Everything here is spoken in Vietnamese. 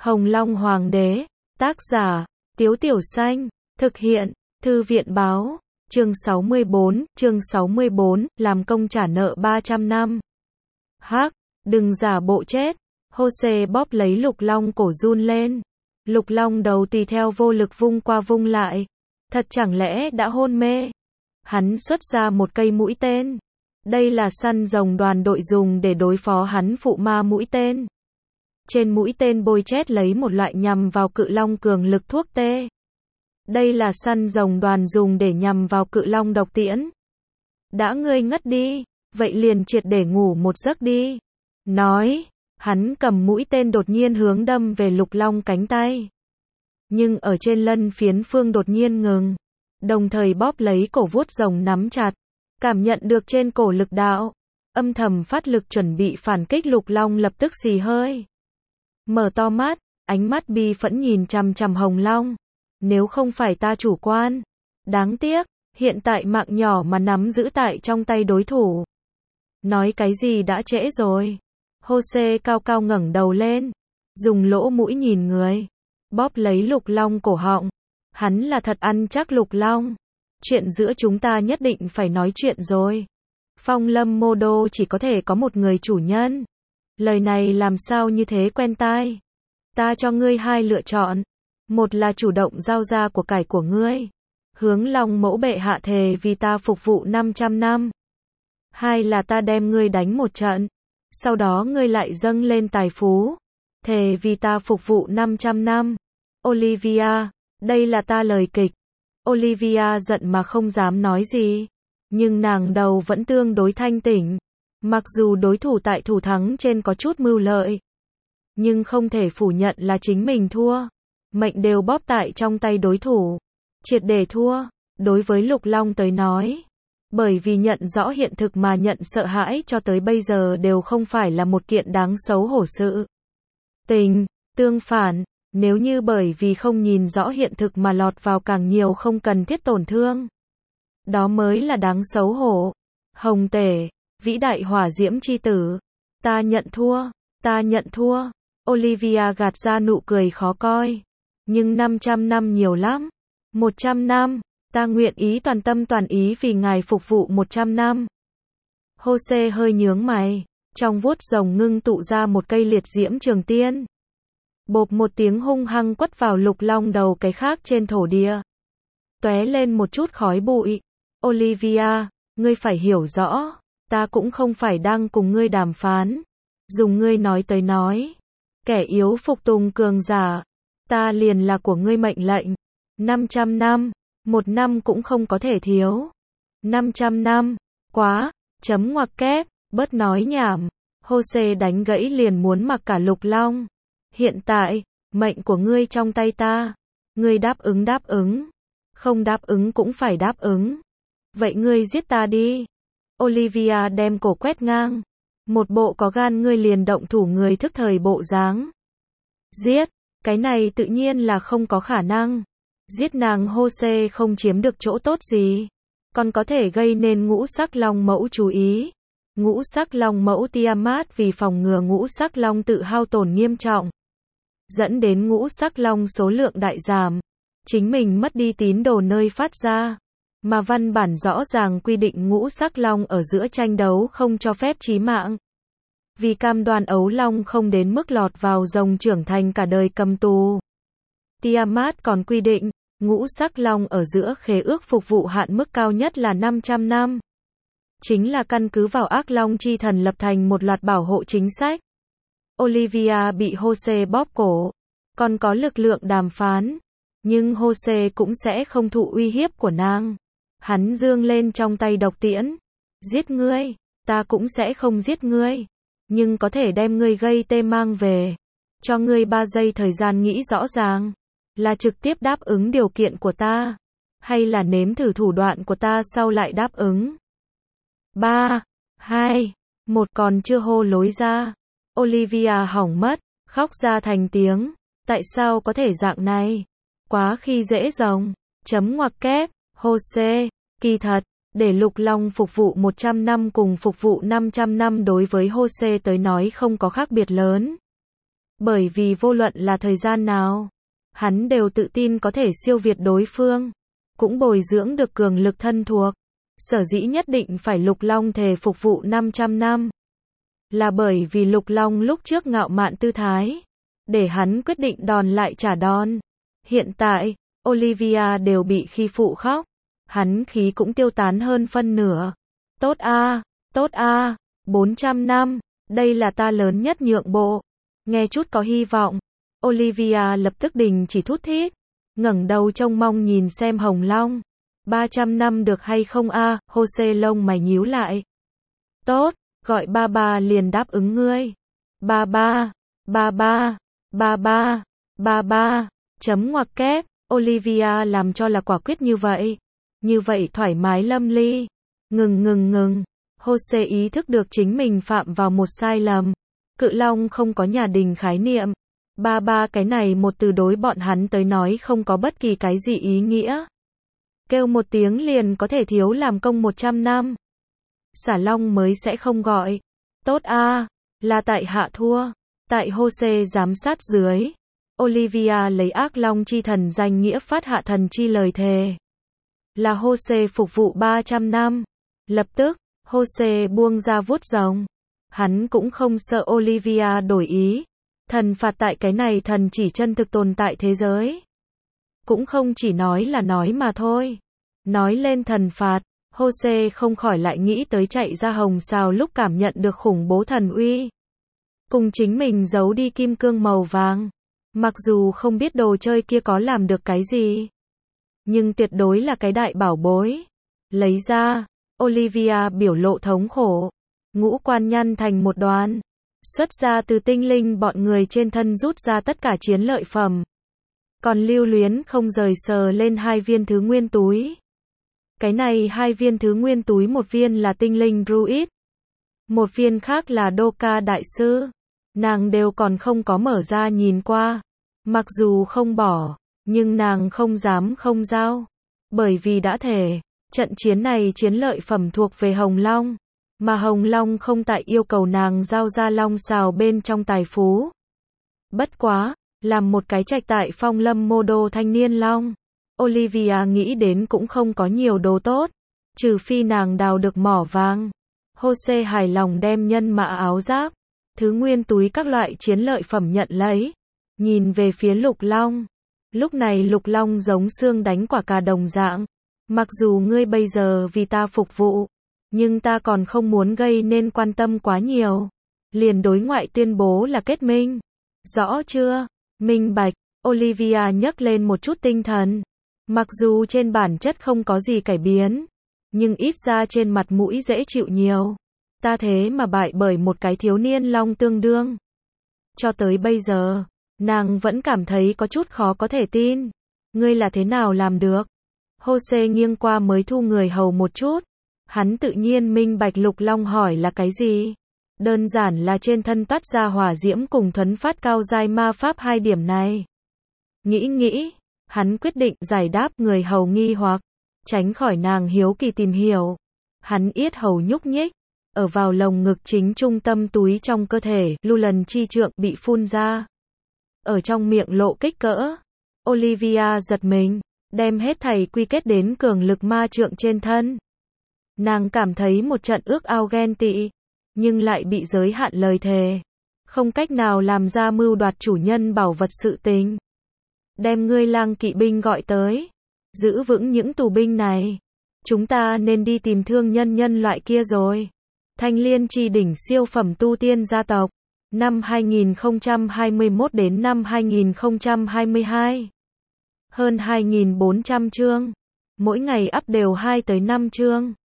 Hồng Long Hoàng đế, tác giả, Tiếu Tiểu Xanh, thực hiện, Thư viện báo, chương 64, làm công trả nợ 300 năm. Hắc, đừng giả bộ chết, Jose bóp lấy Lục Long cổ run lên. Lục Long đầu tùy theo vô lực vung qua vung lại. Thật chẳng lẽ đã hôn mê? Hắn xuất ra một cây mũi tên. Đây là săn rồng đoàn đội dùng để đối phó hắn phụ ma mũi tên. Trên mũi tên bôi chét lấy một loại nhằm vào cự long cường lực thuốc tê. Đây là săn rồng đoàn dùng để nhằm vào cự long độc tiễn. Đã ngươi ngất đi, vậy liền triệt để ngủ một giấc đi. Nói, hắn cầm mũi tên đột nhiên hướng đâm về Lục Long cánh tay. Nhưng ở trên lân phiến phương đột nhiên ngừng. Đồng thời bóp lấy cổ vuốt rồng nắm chặt. Cảm nhận được trên cổ lực đạo. Âm thầm phát lực chuẩn bị phản kích, Lục Long lập tức xì hơi. Mở to mắt, ánh mắt bi phẫn nhìn chằm chằm Hồng Long. Nếu không phải ta chủ quan. Đáng tiếc, hiện tại mạng nhỏ mà nắm giữ tại trong tay đối thủ. Nói cái gì đã trễ rồi. Jose cao cao ngẩng đầu lên. Dùng lỗ mũi nhìn người. Bóp lấy Lục Long cổ họng. Hắn là thật ăn chắc Lục Long. Chuyện giữa chúng ta nhất định phải nói chuyện rồi. Phong Lâm Mô Đô chỉ có thể có một người chủ nhân. Lời này làm sao như thế quen tai. Ta cho ngươi hai lựa chọn. Một là chủ động giao ra của cải của ngươi. Hướng Long mẫu bệ hạ thề vì ta phục vụ 500 năm. Hai là ta đem ngươi đánh một trận. Sau đó ngươi lại dâng lên tài phú. Thề vì ta phục vụ 500 năm. Olivia, đây là ta lời kịch. Olivia giận mà không dám nói gì. Nhưng nàng đầu vẫn tương đối thanh tỉnh. Mặc dù đối thủ tại thủ thắng trên có chút mưu lợi. Nhưng không thể phủ nhận là chính mình thua. Mệnh đều bóp tại trong tay đối thủ. Triệt để thua. Đối với Lục Long tới nói. Bởi vì nhận rõ hiện thực mà nhận sợ hãi cho tới bây giờ đều không phải là một kiện đáng xấu hổ sự. Tình, tương phản. Nếu như bởi vì không nhìn rõ hiện thực mà lọt vào càng nhiều không cần thiết tổn thương. Đó mới là đáng xấu hổ. Hồng Tể, vĩ đại hỏa diễm chi tử. Ta nhận thua, ta nhận thua. Olivia gạt ra nụ cười khó coi. Nhưng 500 năm nhiều lắm. 100 năm, ta nguyện ý toàn tâm toàn ý vì ngài phục vụ 100 năm. Jose hơi nhướng mày. Trong vuốt rồng ngưng tụ ra một cây liệt diễm trường tiên. Bộp một tiếng hung hăng quất vào Lục Long đầu cái khác trên thổ địa. Tóe lên một chút khói bụi. Olivia, ngươi phải hiểu rõ. Ta cũng không phải đang cùng ngươi đàm phán. Dùng ngươi nói tới nói. Kẻ yếu phục tùng cường giả. Ta liền là của ngươi mệnh lệnh. 500 năm. 1 năm cũng không có thể thiếu. 500 năm. Quá. Chấm ngoặc kép. Bớt nói nhảm. Jose đánh gãy liền muốn mặc cả Lục Long. Hiện tại, mệnh của ngươi trong tay ta. Ngươi đáp ứng. Không đáp ứng cũng phải đáp ứng. Vậy ngươi giết ta đi. Olivia đem cổ quét ngang. Một bộ có gan ngươi liền động thủ người thức thời bộ dáng. Giết, cái này tự nhiên là không có khả năng. Giết nàng Jose không chiếm được chỗ tốt gì. Còn có thể gây nên ngũ sắc long mẫu chú ý. Ngũ sắc long mẫu Tiamat vì phòng ngừa ngũ sắc long tự hao tổn nghiêm trọng. Dẫn đến ngũ sắc long số lượng đại giảm. Chính mình mất đi tín đồ nơi phát ra. Mà văn bản rõ ràng quy định ngũ sắc long ở giữa tranh đấu không cho phép chí mạng. Vì cam đoan ấu long không đến mức lọt vào rồng trưởng thành cả đời cầm tù. Tiamat còn quy định, ngũ sắc long ở giữa khế ước phục vụ hạn mức cao nhất là 500 năm. Chính là căn cứ vào ác long chi thần lập thành một loạt bảo hộ chính sách. Olivia bị Jose bóp cổ. Còn có lực lượng đàm phán. Nhưng Jose cũng sẽ không thụ uy hiếp của nàng. Hắn giương lên trong tay độc tiễn. Giết ngươi. Ta cũng sẽ không giết ngươi. Nhưng có thể đem ngươi gây tê mang về. Cho ngươi 3 giây thời gian nghĩ rõ ràng. Là trực tiếp đáp ứng điều kiện của ta. Hay là nếm thử thủ đoạn của ta sau lại đáp ứng. 3, 2, 1 còn chưa hô lối ra. Olivia hỏng mất. Khóc ra thành tiếng. Tại sao có thể dạng này? Quá khi dễ rồng. Chấm ngoặc kép. Jose, kỳ thật, để Lục Long phục vụ 100 năm cùng phục vụ 500 năm đối với Jose tới nói không có khác biệt lớn. Bởi vì vô luận là thời gian nào, hắn đều tự tin có thể siêu việt đối phương, cũng bồi dưỡng được cường lực thân thuộc. Sở dĩ nhất định phải Lục Long thề phục vụ 500 năm. Là bởi vì Lục Long lúc trước ngạo mạn tư thái, để hắn quyết định đòn lại trả đòn. Hiện tại, Olivia đều bị khi phụ khóc, hắn khí cũng tiêu tán hơn phân nửa. Tốt a, 400 năm, đây là ta lớn nhất nhượng bộ. Nghe chút có hy vọng, Olivia lập tức đình chỉ thút thít, ngẩng đầu trông mong nhìn xem Hồng Long. 300 năm được hay không a? Jose lông mày nhíu lại. Tốt, gọi ba ba liền đáp ứng ngươi. Ba ba, chấm ngoặc kép, Olivia làm cho là quả quyết như vậy. Như vậy thoải mái lâm ly. Ngừng. Jose ý thức được chính mình phạm vào một sai lầm. Cự long không có nhà đình khái niệm. Ba cái này một từ đối bọn hắn tới nói không có bất kỳ cái gì ý nghĩa. Kêu một tiếng liền có thể thiếu làm công 100 năm. Xả long mới sẽ không gọi. Tốt a, là tại hạ thua. Tại Jose giám sát dưới, Olivia lấy ác long chi thần danh nghĩa phát hạ thần chi lời thề. Là Jose phục vụ 300 năm. Lập tức, Jose buông ra vuốt rồng. Hắn cũng không sợ Olivia đổi ý. Thần phạt tại cái này thần chỉ chân thực tồn tại thế giới. Cũng không chỉ nói là nói mà thôi. Nói lên thần phạt, Jose không khỏi lại nghĩ tới chạy ra hồng xào lúc cảm nhận được khủng bố thần uy. Cùng chính mình giấu đi kim cương màu vàng. Mặc dù không biết đồ chơi kia có làm được cái gì, nhưng tuyệt đối là cái đại bảo bối. Lấy ra, Olivia biểu lộ thống khổ. Ngũ quan nhăn thành một đoàn. Xuất ra từ tinh linh bọn người trên thân rút ra tất cả chiến lợi phẩm. Còn lưu luyến không rời sờ lên 2 viên thứ nguyên túi. Cái này 2 viên thứ nguyên túi, một viên là tinh linh druid, một viên khác là Doka đại sư. Nàng đều còn không có mở ra nhìn qua. Mặc dù không bỏ, nhưng nàng không dám không giao. Bởi vì đã thề, trận chiến này chiến lợi phẩm thuộc về Hồng Long. Mà Hồng Long không tại yêu cầu nàng giao ra long xào bên trong tài phú. Bất quá, làm một cái trạch tại Phong Lâm mô đô thanh niên long, Olivia nghĩ đến cũng không có nhiều đồ tốt, trừ phi nàng đào được mỏ vàng. Jose hài lòng đem nhân mã áo giáp, thứ nguyên túi các loại chiến lợi phẩm nhận lấy, nhìn về phía Lục Long. Lúc này Lục Long giống xương đánh quả cà đồng dạng. Mặc dù ngươi bây giờ vì ta phục vụ, nhưng ta còn không muốn gây nên quan tâm quá nhiều. Liền đối ngoại tuyên bố là kết minh. Rõ chưa? Minh bạch. Olivia nhấc lên một chút tinh thần. Mặc dù trên bản chất không có gì cải biến, nhưng ít ra trên mặt mũi dễ chịu nhiều. Ta thế mà bại bởi một cái thiếu niên long tương đương. Cho tới bây giờ, nàng vẫn cảm thấy có chút khó có thể tin. Ngươi là thế nào làm được? Jose nghiêng qua mới thu người hầu một chút. Hắn tự nhiên minh bạch Lục Long hỏi là cái gì. Đơn giản là trên thân toát ra hỏa diễm cùng thuấn phát cao giai ma pháp 2 điểm này. Nghĩ, hắn quyết định giải đáp người hầu nghi hoặc, tránh khỏi nàng hiếu kỳ tìm hiểu. Hắn yết hầu nhúc nhích, ở vào lồng ngực chính trung tâm túi trong cơ thể, lưu lần chi trượng bị phun ra. Ở trong miệng lộ kích cỡ. Olivia giật mình, đem hết thảy quy kết đến cường lực ma trượng trên thân. Nàng cảm thấy một trận ước ao ghen tị, nhưng lại bị giới hạn lời thề. Không cách nào làm ra mưu đoạt chủ nhân bảo vật sự tình. Đem ngươi lang kỵ binh gọi tới. Giữ vững những tù binh này. Chúng ta nên đi tìm thương nhân loại kia rồi. Thanh Liên Chi đỉnh siêu phẩm tu tiên gia tộc. Năm 2021 đến năm 2022. Hơn 2.400 chương. Mỗi ngày up đều 2 tới 5 chương.